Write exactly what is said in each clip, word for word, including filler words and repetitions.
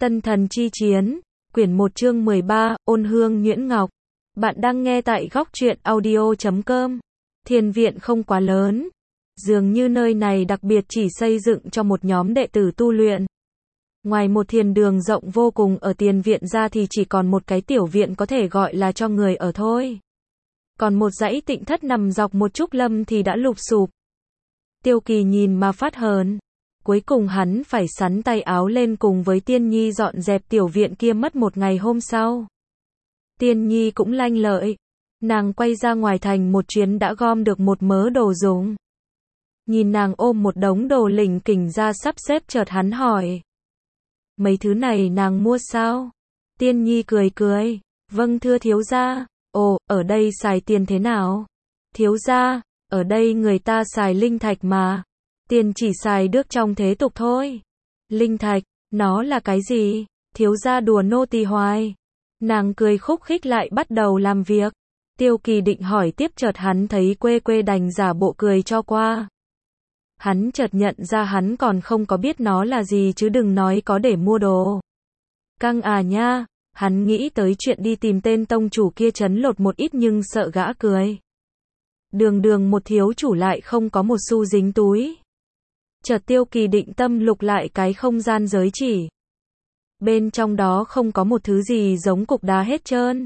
Tân thần chi chiến, quyển một chương mười ba, ôn hương nhuyễn ngọc. Bạn đang nghe tại góc truyện audio chấm com. Thiền viện không quá lớn. Dường như nơi này đặc biệt chỉ xây dựng cho một nhóm đệ tử tu luyện. Ngoài một thiền đường rộng vô cùng ở tiền viện ra thì chỉ còn một cái tiểu viện có thể gọi là cho người ở thôi. Còn một dãy tịnh thất nằm dọc một trúc lâm thì đã lụp xụp. Tiêu Kỳ nhìn mà phát hờn. Cuối cùng hắn phải sắn tay áo lên cùng với Tiên Nhi dọn dẹp tiểu viện kia mất một ngày hôm sau. Tiên Nhi cũng lanh lợi. Nàng quay ra ngoài thành một chuyến đã gom được một mớ đồ dùng. Nhìn nàng ôm một đống đồ lỉnh kỉnh ra sắp xếp chợt hắn hỏi. Mấy thứ này nàng mua sao? Tiên Nhi cười cười. Vâng thưa thiếu gia. Ồ, ở đây xài tiền thế nào? Thiếu gia, ở đây người ta xài linh thạch mà. Tiền chỉ xài được trong thế tục thôi. Linh thạch, nó là cái gì? Thiếu gia đùa nô tỳ hoài. Nàng cười khúc khích lại bắt đầu làm việc. Tiêu Kỳ định hỏi tiếp chợt hắn thấy quê quê đành giả bộ cười cho qua. Hắn chợt nhận ra hắn còn không có biết nó là gì chứ đừng nói có để mua đồ. Căng à nha, hắn nghĩ tới chuyện đi tìm tên tông chủ kia trấn lột một ít nhưng sợ gã cười. Đường đường một thiếu chủ lại không có một xu dính túi. Chợt Tiêu Kỳ định tâm lục lại cái không gian giới chỉ. Bên trong đó không có một thứ gì giống cục đá hết trơn.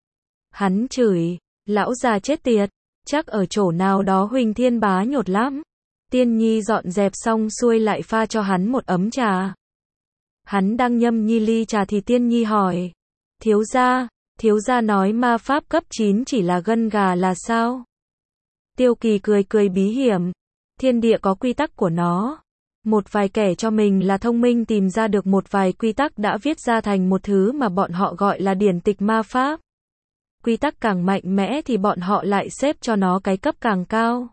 Hắn chửi, lão già chết tiệt, chắc ở chỗ nào đó Huỳnh Thiên Bá nhột lắm. Tiên Nhi dọn dẹp xong xuôi lại pha cho hắn một ấm trà. Hắn đang nhâm nhi ly trà thì Tiên Nhi hỏi. Thiếu gia, thiếu gia nói ma pháp cấp chín chỉ là gân gà là sao? Tiêu Kỳ cười cười bí hiểm. Thiên địa có quy tắc của nó. Một vài kẻ cho mình là thông minh tìm ra được một vài quy tắc đã viết ra thành một thứ mà bọn họ gọi là điển tịch ma pháp. Quy tắc càng mạnh mẽ thì bọn họ lại xếp cho nó cái cấp càng cao.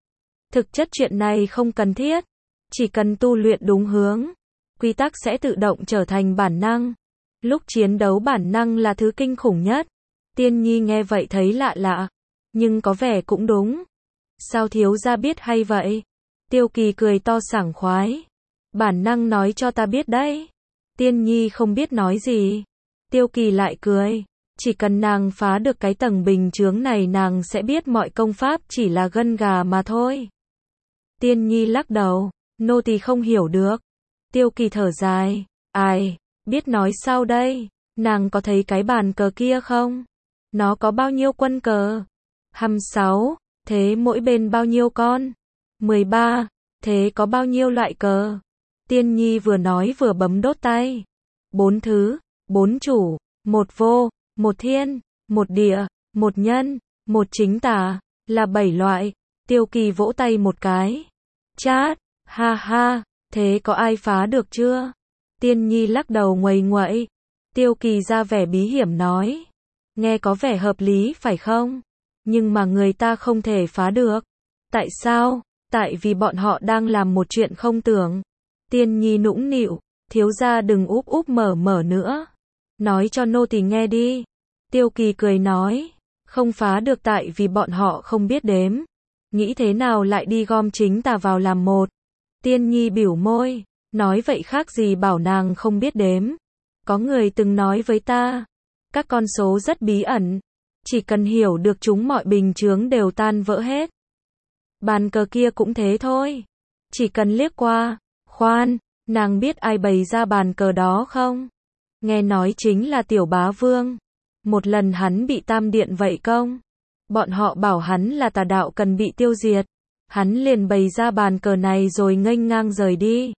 Thực chất chuyện này không cần thiết. Chỉ cần tu luyện đúng hướng. Quy tắc sẽ tự động trở thành bản năng. Lúc chiến đấu bản năng là thứ kinh khủng nhất. Tiên Nhi nghe vậy thấy lạ lạ. Nhưng có vẻ cũng đúng. Sao thiếu gia biết hay vậy? Tiêu Kỳ cười to sảng khoái. Bản năng nói cho ta biết đấy. Tiên Nhi không biết nói gì. Tiêu Kỳ lại cười. Chỉ cần nàng phá được cái tầng bình chướng này nàng sẽ biết mọi công pháp chỉ là gân gà mà thôi. Tiên Nhi lắc đầu. Nô tỳ không hiểu được. Tiêu Kỳ thở dài. Ai, biết nói sao đây? Nàng có thấy cái bàn cờ kia không? Nó có bao nhiêu quân cờ? hai mươi sáu. Thế mỗi bên bao nhiêu con? mười ba. Thế có bao nhiêu loại cờ? Tiên Nhi vừa nói vừa bấm đốt tay. Bốn thứ, bốn chủ, một vô, một thiên, một địa, một nhân, một chính tà, là bảy loại. Tiêu Kỳ vỗ tay một cái. Chát, ha ha, thế có ai phá được chưa? Tiên Nhi lắc đầu nguầy nguậy. Tiêu Kỳ ra vẻ bí hiểm nói. Nghe có vẻ hợp lý phải không? Nhưng mà người ta không thể phá được. Tại sao? Tại vì bọn họ đang làm một chuyện không tưởng. Tiên Nhi nũng nịu. Thiếu gia đừng úp úp mở mở nữa. Nói cho nô tỳ nghe đi. Tiêu Kỳ cười nói. Không phá được tại vì bọn họ không biết đếm. Nghĩ thế nào lại đi gom chính tà vào làm một. Tiên Nhi bĩu môi. Nói vậy khác gì bảo nàng không biết đếm. Có người từng nói với ta. Các con số rất bí ẩn. Chỉ cần hiểu được chúng mọi bình chướng đều tan vỡ hết. Bàn cờ kia cũng thế thôi. Chỉ cần liếc qua. Khoan, nàng biết ai bày ra bàn cờ đó không? Nghe nói chính là Tiểu Bá Vương. Một lần hắn bị Tam Điện vậy công. Bọn họ bảo hắn là tà đạo cần bị tiêu diệt. Hắn liền bày ra bàn cờ này rồi nghênh ngang rời đi.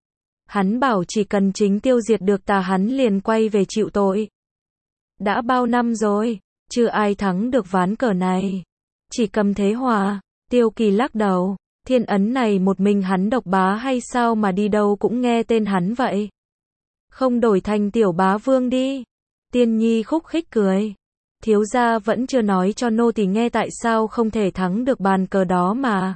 Hắn bảo chỉ cần chính tiêu diệt được tà hắn liền quay về chịu tội. Đã bao năm rồi. Chưa ai thắng được ván cờ này. Chỉ cầm thế hòa. Tiêu Kỳ lắc đầu. Thiên ấn này một mình hắn độc bá hay sao mà đi đâu cũng nghe tên hắn vậy? Không đổi thành Tiểu Bá Vương đi. Tiên Nhi khúc khích cười. Thiếu gia vẫn chưa nói cho nô tỳ nghe tại sao không thể thắng được bàn cờ đó mà.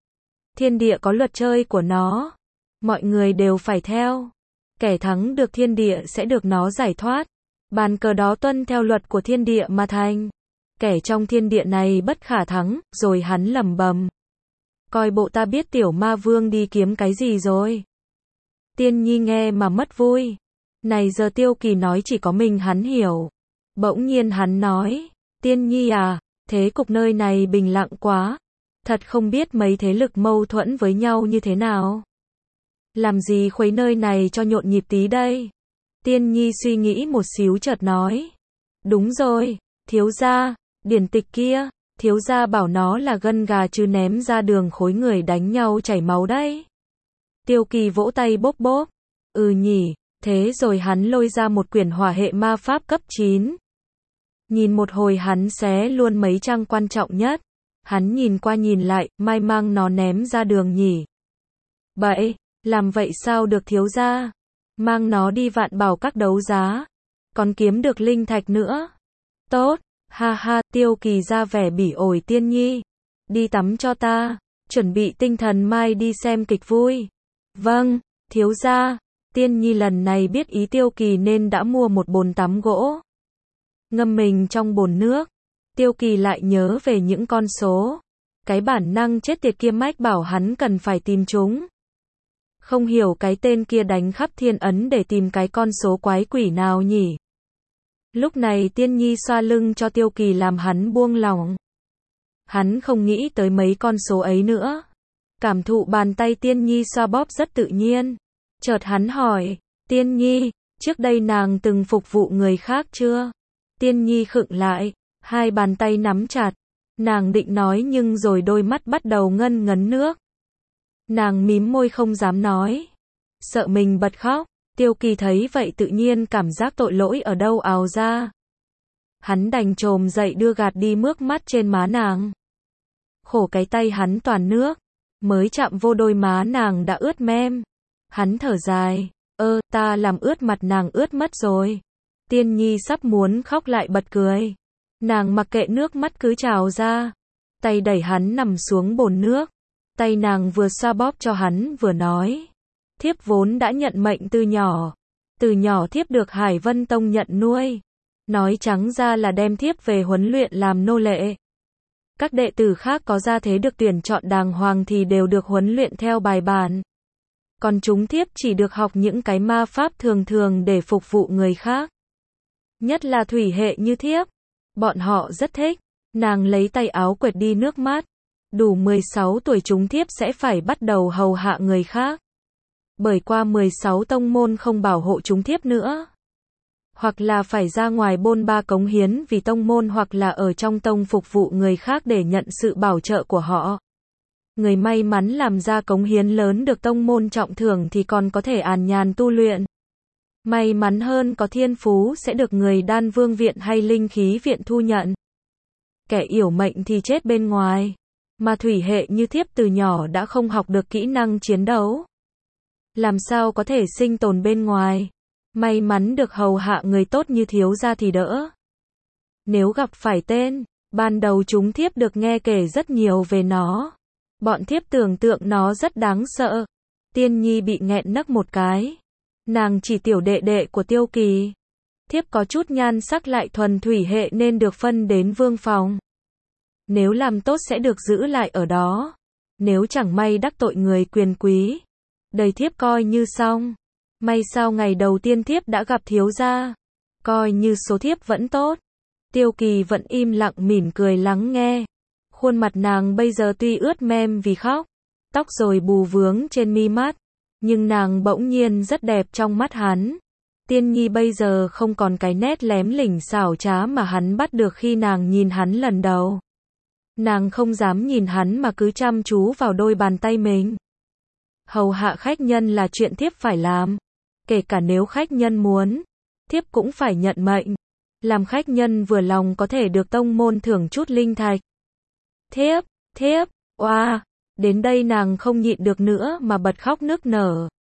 Thiên địa có luật chơi của nó. Mọi người đều phải theo. Kẻ thắng được thiên địa sẽ được nó giải thoát. Bàn cờ đó tuân theo luật của thiên địa mà thành. Kẻ trong thiên địa này bất khả thắng, rồi hắn lẩm bẩm. Coi bộ ta biết Tiểu Ma Vương đi kiếm cái gì rồi. Tiên Nhi nghe mà mất vui. Này giờ Tiêu Kỳ nói chỉ có mình hắn hiểu. Bỗng nhiên hắn nói, Tiên Nhi à, thế cục nơi này bình lặng quá. Thật không biết mấy thế lực mâu thuẫn với nhau như thế nào. Làm gì khuấy nơi này cho nhộn nhịp tí đây? Tiên Nhi suy nghĩ một xíu chợt nói. Đúng rồi, thiếu gia, điển tịch kia, thiếu gia bảo nó là gân gà chứ ném ra đường khối người đánh nhau chảy máu đấy. Tiêu Kỳ vỗ tay bốp bốp. Ừ nhỉ, thế rồi hắn lôi ra một quyển hỏa hệ ma pháp cấp chín. Nhìn một hồi hắn xé luôn mấy trang quan trọng nhất. Hắn nhìn qua nhìn lại, mai mang nó ném ra đường nhỉ. Bậy, làm vậy sao được thiếu gia? Mang nó đi vạn bảo các đấu giá. Còn kiếm được linh thạch nữa. Tốt, ha ha, Tiêu Kỳ ra vẻ bỉ ổi. Tiên Nhi, đi tắm cho ta, chuẩn bị tinh thần mai đi xem kịch vui. Vâng, thiếu gia. Tiên Nhi lần này biết ý Tiêu Kỳ nên đã mua một bồn tắm gỗ. Ngâm mình trong bồn nước. Tiêu Kỳ lại nhớ về những con số. Cái bản năng chết tiệt kia mách bảo hắn cần phải tìm chúng. Không hiểu cái tên kia đánh khắp thiên ấn để tìm cái con số quái quỷ nào nhỉ. Lúc này Tiên Nhi xoa lưng cho Tiêu Kỳ làm hắn buông lỏng. Hắn không nghĩ tới mấy con số ấy nữa. Cảm thụ bàn tay Tiên Nhi xoa bóp rất tự nhiên. Chợt hắn hỏi, Tiên Nhi, trước đây nàng từng phục vụ người khác chưa? Tiên Nhi khựng lại, hai bàn tay nắm chặt. Nàng định nói nhưng rồi đôi mắt bắt đầu ngân ngấn nước. Nàng mím môi không dám nói. Sợ mình bật khóc. Tiêu Kỳ thấy vậy tự nhiên cảm giác tội lỗi ở đâu ào ra. Hắn đành chồm dậy đưa gạt đi mướt mắt trên má nàng. Khổ cái tay hắn toàn nước. Mới chạm vô đôi má nàng đã ướt mem. Hắn thở dài. Ơ, ta làm ướt mặt nàng ướt mất rồi. Tiên Nhi sắp muốn khóc lại bật cười. Nàng mặc kệ nước mắt cứ trào ra. Tay đẩy hắn nằm xuống bồn nước. Tay nàng vừa xoa bóp cho hắn vừa nói. Thiếp vốn đã nhận mệnh từ nhỏ. Từ nhỏ thiếp được Hải Vân Tông nhận nuôi. Nói trắng ra là đem thiếp về huấn luyện làm nô lệ. Các đệ tử khác có gia thế được tuyển chọn đàng hoàng thì đều được huấn luyện theo bài bản. Còn chúng thiếp chỉ được học những cái ma pháp thường thường để phục vụ người khác. Nhất là thủy hệ như thiếp. Bọn họ rất thích. Nàng lấy tay áo quệt đi nước mắt. Đủ mười sáu tuổi chúng thiếp sẽ phải bắt đầu hầu hạ người khác. Bởi qua mười sáu tông môn không bảo hộ chúng thiếp nữa. Hoặc là phải ra ngoài bôn ba cống hiến vì tông môn hoặc là ở trong tông phục vụ người khác để nhận sự bảo trợ của họ. Người may mắn làm ra cống hiến lớn được tông môn trọng thưởng thì còn có thể an nhàn tu luyện. May mắn hơn có thiên phú sẽ được người đan vương viện hay linh khí viện thu nhận. Kẻ yểu mệnh thì chết bên ngoài. Mà thủy hệ như thiếp từ nhỏ đã không học được kỹ năng chiến đấu. Làm sao có thể sinh tồn bên ngoài. May mắn được hầu hạ người tốt như thiếu gia thì đỡ. Nếu gặp phải tên, ban đầu chúng thiếp được nghe kể rất nhiều về nó. Bọn thiếp tưởng tượng nó rất đáng sợ. Tiên Nhi bị nghẹn nấc một cái. Nàng chỉ tiểu đệ đệ của Tiêu Kỳ. Thiếp có chút nhan sắc lại thuần thủy hệ nên được phân đến vương phòng. Nếu làm tốt sẽ được giữ lại ở đó. Nếu chẳng may đắc tội người quyền quý, đời thiếp coi như xong. May sao ngày đầu tiên thiếp đã gặp thiếu gia. Coi như số thiếp vẫn tốt. Tiêu Kỳ vẫn im lặng mỉm cười lắng nghe. Khuôn mặt nàng bây giờ tuy ướt mem vì khóc, tóc rồi bù vướng trên mi mắt, nhưng nàng bỗng nhiên rất đẹp trong mắt hắn. Tiên Nhi bây giờ không còn cái nét lém lỉnh xảo trá mà hắn bắt được khi nàng nhìn hắn lần đầu. Nàng không dám nhìn hắn mà cứ chăm chú vào đôi bàn tay mình. Hầu hạ khách nhân là chuyện thiếp phải làm. Kể cả nếu khách nhân muốn, thiếp cũng phải nhận mệnh. Làm khách nhân vừa lòng có thể được tông môn thưởng chút linh thạch. Thiếp, thiếp, oa, đến đây nàng không nhịn được nữa mà bật khóc nức nở.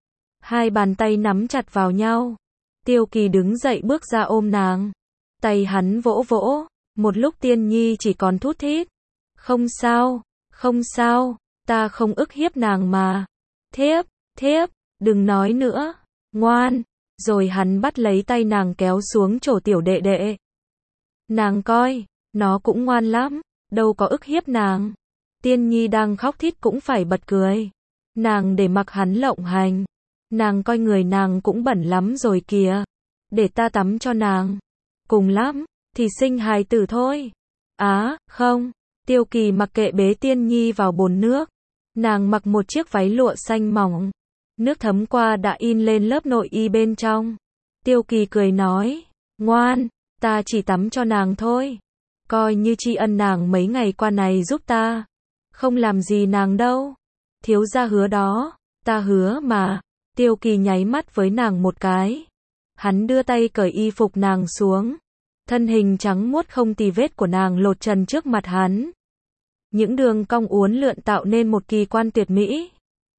Hai bàn tay nắm chặt vào nhau. Tiêu Kỳ đứng dậy bước ra ôm nàng. Tay hắn vỗ vỗ, một lúc Tiên Nhi chỉ còn thút thít. Không sao, không sao, ta không ức hiếp nàng mà. Thiếp, thiếp, đừng nói nữa, ngoan. Rồi hắn bắt lấy tay nàng kéo xuống chỗ tiểu đệ đệ. Nàng coi, nó cũng ngoan lắm, đâu có ức hiếp nàng. Tiên Nhi đang khóc thít cũng phải bật cười. Nàng để mặc hắn lộng hành. Nàng coi người nàng cũng bẩn lắm rồi kìa. Để ta tắm cho nàng. Cùng lắm, thì sinh hài tử thôi. Á, không. Tiêu Kỳ mặc kệ bế Tiên Nhi vào bồn nước. Nàng mặc một chiếc váy lụa xanh mỏng. Nước thấm qua đã in lên lớp nội y bên trong. Tiêu Kỳ cười nói, ngoan, ta chỉ tắm cho nàng thôi. Coi như tri ân nàng mấy ngày qua này giúp ta. Không làm gì nàng đâu. Thiếu gia hứa đó, ta hứa mà. Tiêu Kỳ nháy mắt với nàng một cái. Hắn đưa tay cởi y phục nàng xuống. Thân hình trắng muốt không tì vết của nàng lột trần trước mặt hắn. Những đường cong uốn lượn tạo nên một kỳ quan tuyệt mỹ.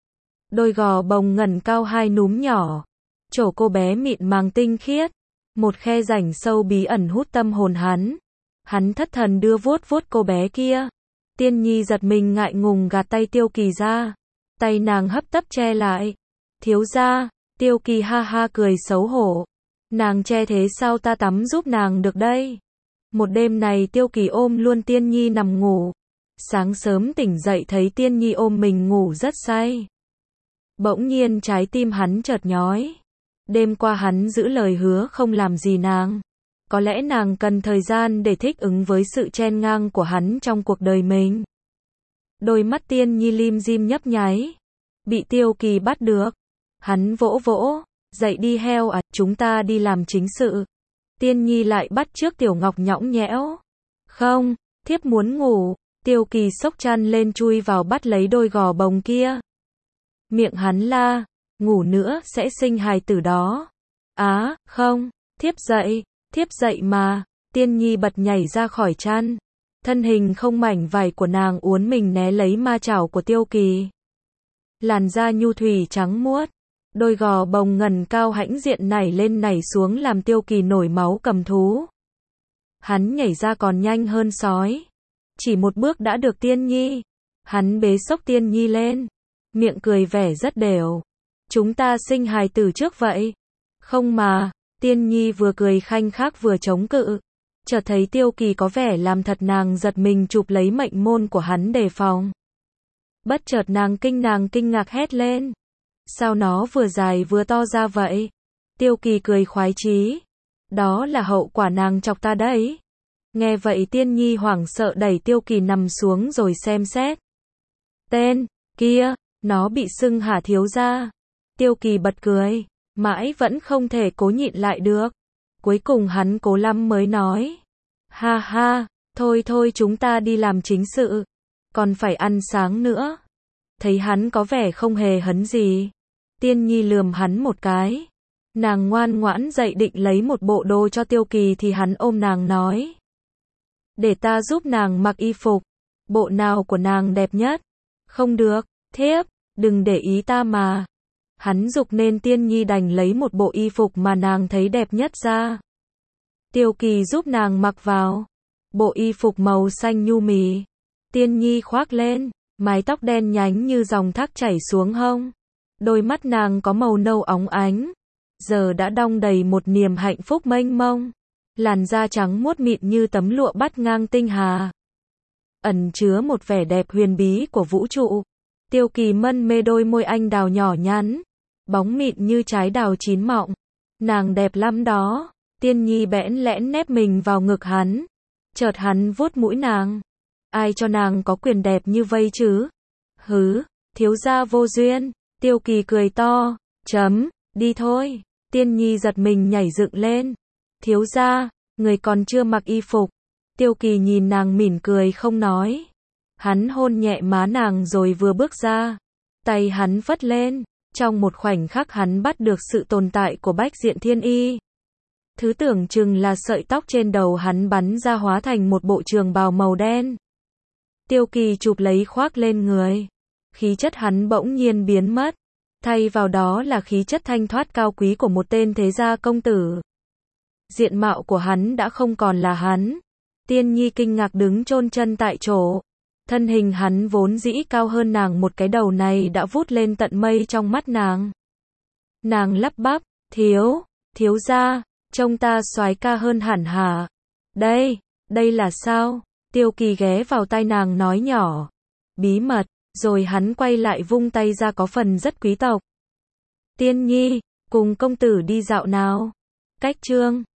Đôi gò bồng ngẩng cao hai núm nhỏ. Trổ cô bé mịn màng tinh khiết. Một khe rãnh sâu bí ẩn hút tâm hồn hắn. Hắn thất thần đưa vuốt vuốt cô bé kia. Tiên Nhi giật mình ngại ngùng gạt tay Tiêu Kỳ ra. Tay nàng hấp tấp che lại. Thiếu gia, Tiêu Kỳ ha ha cười xấu hổ. Nàng che thế sao ta tắm giúp nàng được đây. Một đêm này Tiêu Kỳ ôm luôn Tiên Nhi nằm ngủ. Sáng sớm tỉnh dậy thấy Tiên Nhi ôm mình ngủ rất say. Bỗng nhiên trái tim hắn chợt nhói. Đêm qua hắn giữ lời hứa không làm gì nàng. Có lẽ nàng cần thời gian để thích ứng với sự chen ngang của hắn trong cuộc đời mình. Đôi mắt Tiên Nhi lim dim nhấp nháy. Bị Tiêu Kỳ bắt được. Hắn vỗ vỗ. Dậy đi heo à, chúng ta đi làm chính sự. Tiên Nhi lại bắt chước Tiểu Ngọc nhõng nhẽo. Không, thiếp muốn ngủ. Tiêu Kỳ xốc chăn lên chui vào bắt lấy đôi gò bồng kia. Miệng hắn la, ngủ nữa sẽ sinh hài tử đó. Á, không, thiếp dậy, thiếp dậy mà. Tiên Nhi bật nhảy ra khỏi chăn. Thân hình không mảnh vải của nàng uốn mình né lấy ma chảo của Tiêu Kỳ. Làn da nhu thủy trắng muốt. Đôi gò bồng ngần cao hãnh diện nảy lên nảy xuống làm Tiêu Kỳ nổi máu cầm thú. Hắn nhảy ra còn nhanh hơn sói. Chỉ một bước đã được Tiên Nhi. Hắn bế xốc Tiên Nhi lên. Miệng cười vẻ rất đều. Chúng ta sinh hài tử trước vậy. Không mà. Tiên Nhi vừa cười khanh khách vừa chống cự. Chợt thấy Tiêu Kỳ có vẻ làm thật nàng giật mình chụp lấy mệnh môn của hắn đề phòng. Bất chợt nàng kinh nàng kinh ngạc hét lên. Sao nó vừa dài vừa to ra vậy? Tiêu Kỳ cười khoái chí. Đó là hậu quả nàng chọc ta đấy. Nghe vậy Tiên Nhi hoảng sợ đẩy Tiêu Kỳ nằm xuống rồi xem xét. Tên, kia, nó bị sưng hả thiếu gia? Tiêu Kỳ bật cười, mãi vẫn không thể cố nhịn lại được. Cuối cùng hắn cố lắm mới nói. Ha ha, thôi thôi chúng ta đi làm chính sự. Còn phải ăn sáng nữa. Thấy hắn có vẻ không hề hấn gì. Tiên Nhi lườm hắn một cái. Nàng ngoan ngoãn dậy định lấy một bộ đồ cho Tiêu Kỳ thì hắn ôm nàng nói. Để ta giúp nàng mặc y phục. Bộ nào của nàng đẹp nhất? Không được, thiếp, đừng để ý ta mà. Hắn giục nên Tiên Nhi đành lấy một bộ y phục mà nàng thấy đẹp nhất ra. Tiêu Kỳ giúp nàng mặc vào. Bộ y phục màu xanh nhu mì. Tiên Nhi khoác lên, mái tóc đen nhánh như dòng thác chảy xuống hông. Đôi mắt nàng có màu nâu óng ánh. Giờ đã đong đầy một niềm hạnh phúc mênh mông. Làn da trắng muốt mịn như tấm lụa bắt ngang tinh hà. Ẩn chứa một vẻ đẹp huyền bí của vũ trụ. Tiêu Kỳ mân mê đôi môi anh đào nhỏ nhắn. Bóng mịn như trái đào chín mọng. Nàng đẹp lắm đó. Tiên Nhi bẽn lẽn nép mình vào ngực hắn. Chợt hắn vuốt mũi nàng. Ai cho nàng có quyền đẹp như vây chứ? Hứ, thiếu gia vô duyên. Tiêu Kỳ cười to. Chấm, đi thôi. Tiên Nhi giật mình nhảy dựng lên. Thiếu gia, người còn chưa mặc y phục. Tiêu Kỳ nhìn nàng mỉm cười không nói. Hắn hôn nhẹ má nàng rồi vừa bước ra. Tay hắn phất lên. Trong một khoảnh khắc hắn bắt được sự tồn tại của Bách Diện Thiên Y. Thứ tưởng chừng là sợi tóc trên đầu hắn bắn ra hóa thành một bộ trường bào màu đen. Tiêu Kỳ chụp lấy khoác lên người. Khí chất hắn bỗng nhiên biến mất. Thay vào đó là khí chất thanh thoát cao quý của một tên thế gia công tử. Diện mạo của hắn đã không còn là hắn. Tiên Nhi kinh ngạc đứng chôn chân tại chỗ. Thân hình hắn vốn dĩ cao hơn nàng một cái đầu này đã vút lên tận mây trong mắt nàng. Nàng lắp bắp, thiếu, thiếu gia, trông ta soái ca hơn hẳn hả? Đây, đây là sao? Tiêu Kỳ ghé vào tai nàng nói nhỏ. Bí mật, rồi hắn quay lại vung tay ra có phần rất quý tộc. Tiên nhi, cùng công tử đi dạo nào. Cách chương